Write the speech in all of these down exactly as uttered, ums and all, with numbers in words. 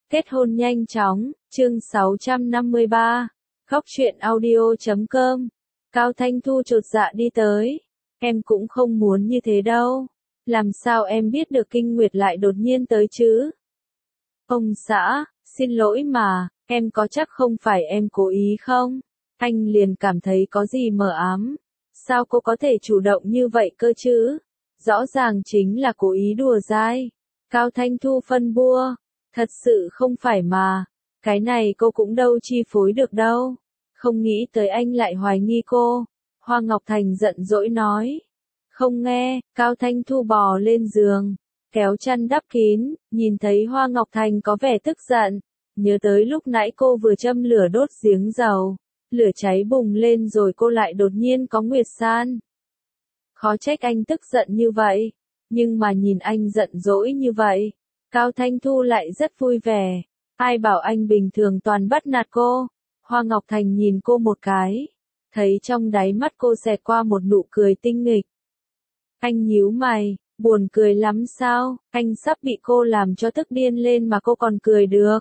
Kết hôn nhanh chóng, chương sáu trăm năm mươi ba, khóc chuyện audio chấm com. Cao Thanh Thu chột dạ đi tới. Em cũng không muốn như thế đâu. Làm sao em biết được kinh nguyệt lại đột nhiên tới chứ? Ông xã, xin lỗi mà, em có chắc không phải em cố ý không? Anh liền cảm thấy có gì mờ ám. Sao cô có thể chủ động như vậy cơ chứ? Rõ ràng chính là cố ý đùa dai. Cao Thanh Thu phân bua. Thật sự không phải mà. Cái này cô cũng đâu chi phối được đâu. Không nghĩ tới anh lại hoài nghi cô. Hoa Ngọc Thành giận dỗi nói. Không nghe, Cao Thanh Thu bò lên giường. Kéo chăn đắp kín, nhìn thấy Hoa Ngọc Thành có vẻ tức giận. Nhớ tới lúc nãy cô vừa châm lửa đốt giếng dầu. Lửa cháy bùng lên rồi cô lại đột nhiên có nguyệt san. Khó trách anh tức giận như vậy. Nhưng mà nhìn anh giận dỗi như vậy. Cao Thanh Thu lại rất vui vẻ. Ai bảo anh bình thường toàn bắt nạt cô. Hoa Ngọc Thành nhìn cô một cái. Thấy trong đáy mắt cô xẹt qua một nụ cười tinh nghịch. Anh nhíu mày, buồn cười lắm sao, anh sắp bị cô làm cho tức điên lên mà cô còn cười được.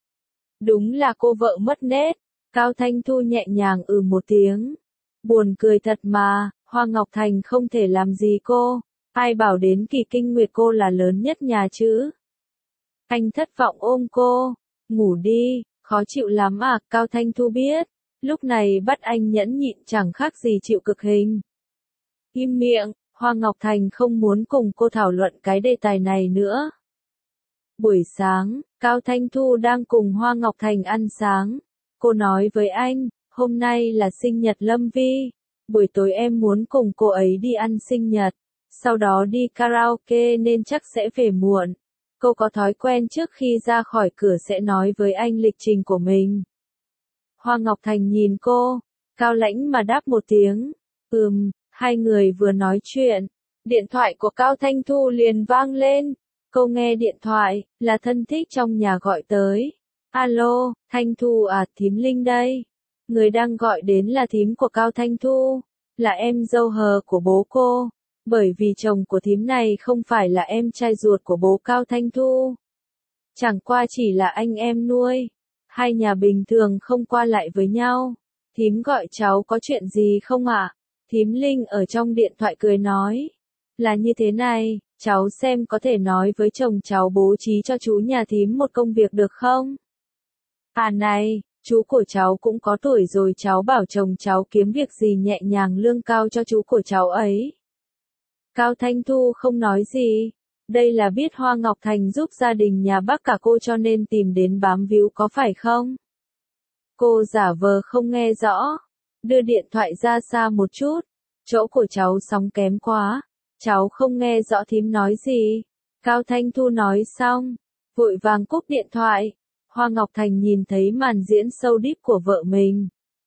Đúng là cô vợ mất nết. Cao Thanh Thu nhẹ nhàng ừ một tiếng. Buồn cười thật mà, Hoa Ngọc Thành không thể làm gì cô. Ai bảo đến kỳ kinh nguyệt cô là lớn nhất nhà chứ. Anh thất vọng ôm cô. Ngủ đi, khó chịu lắm à, Cao Thanh Thu biết. Lúc này bắt anh nhẫn nhịn chẳng khác gì chịu cực hình. Im miệng, Hoa Ngọc Thành không muốn cùng cô thảo luận cái đề tài này nữa. Buổi sáng, Cao Thanh Thu đang cùng Hoa Ngọc Thành ăn sáng. Cô nói với anh, hôm nay là sinh nhật Lâm Vi. Buổi tối em muốn cùng cô ấy đi ăn sinh nhật. Sau đó đi karaoke nên chắc sẽ về muộn. Cô có thói quen trước khi ra khỏi cửa sẽ nói với anh lịch trình của mình. Hoa Ngọc Thành nhìn cô, cao lãnh mà đáp một tiếng. Ừm, hai người vừa nói chuyện. Điện thoại của Cao Thanh Thu liền vang lên. Cô nghe điện thoại, là thân thích trong nhà gọi tới. Alo, Thanh Thu à, thím Linh đây. Người đang gọi đến là thím của Cao Thanh Thu. Là em dâu hờ của bố cô. Bởi vì chồng của thím này không phải là em trai ruột của bố Cao Thanh Thu. Chẳng qua chỉ là anh em nuôi. Hai nhà bình thường không qua lại với nhau. Thím gọi cháu có chuyện gì không ạ? À? Thím Linh ở trong điện thoại cười nói. Là như thế này, cháu xem có thể nói với chồng cháu bố trí cho chú nhà thím một công việc được không? À này, chú của cháu cũng có tuổi rồi, cháu bảo chồng cháu kiếm việc gì nhẹ nhàng lương cao cho chú của cháu ấy. Cao Thanh Thu không nói gì. Đây là biết Hoa Ngọc Thành giúp gia đình nhà bác cả cô cho nên tìm đến bám víu có phải không? Cô giả vờ không nghe rõ. Đưa điện thoại ra xa một chút. Chỗ của cháu sóng kém quá. Cháu không nghe rõ thím nói gì. Cao Thanh Thu nói xong. Vội vàng cúp điện thoại. Hoa Ngọc Thành nhìn thấy màn diễn sâu đít của vợ mình.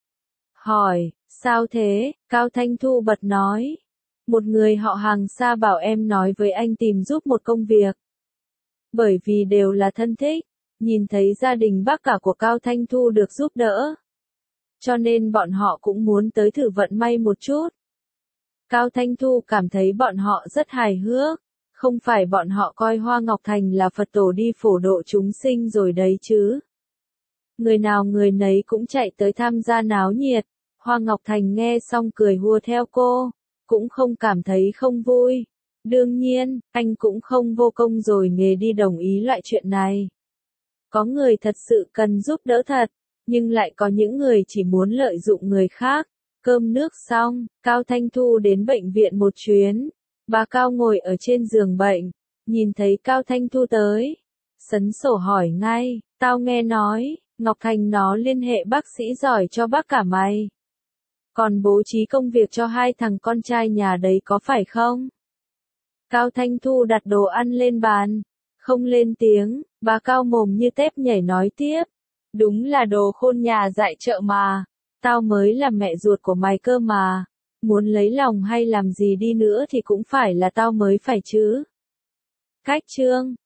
Hỏi, sao thế? Cao Thanh Thu bật nói. Một người họ hàng xa bảo em nói với anh tìm giúp một công việc. Bởi vì đều là thân thích, nhìn thấy gia đình bác cả của Cao Thanh Thu được giúp đỡ. Cho nên bọn họ cũng muốn tới thử vận may một chút. Cao Thanh Thu cảm thấy bọn họ rất hài hước. Không phải bọn họ coi Hoa Ngọc Thành là Phật tổ đi phổ độ chúng sinh rồi đấy chứ. Người nào người nấy cũng chạy tới tham gia náo nhiệt. Hoa Ngọc Thành nghe xong cười hùa theo cô. Cũng không cảm thấy không vui. Đương nhiên, anh cũng không vô công rồi nghề đi đồng ý loại chuyện này. Có người thật sự cần giúp đỡ thật, nhưng lại có những người chỉ muốn lợi dụng người khác. Cơm nước xong, Cao Thanh Thu đến bệnh viện một chuyến. Bà Cao ngồi ở trên giường bệnh, nhìn thấy Cao Thanh Thu tới. Sấn sổ hỏi ngay, tao nghe nói, Ngọc Thành nó liên hệ bác sĩ giỏi cho bác cả mày. Còn bố trí công việc cho hai thằng con trai nhà đấy có phải không? Cao Thanh Thu đặt đồ ăn lên bàn. Không lên tiếng, bà Cao mồm như tép nhảy nói tiếp. Đúng là đồ khôn nhà dạy chợ mà. Tao mới là mẹ ruột của mày cơ mà. Muốn lấy lòng hay làm gì đi nữa thì cũng phải là tao mới phải chứ. Cách chương.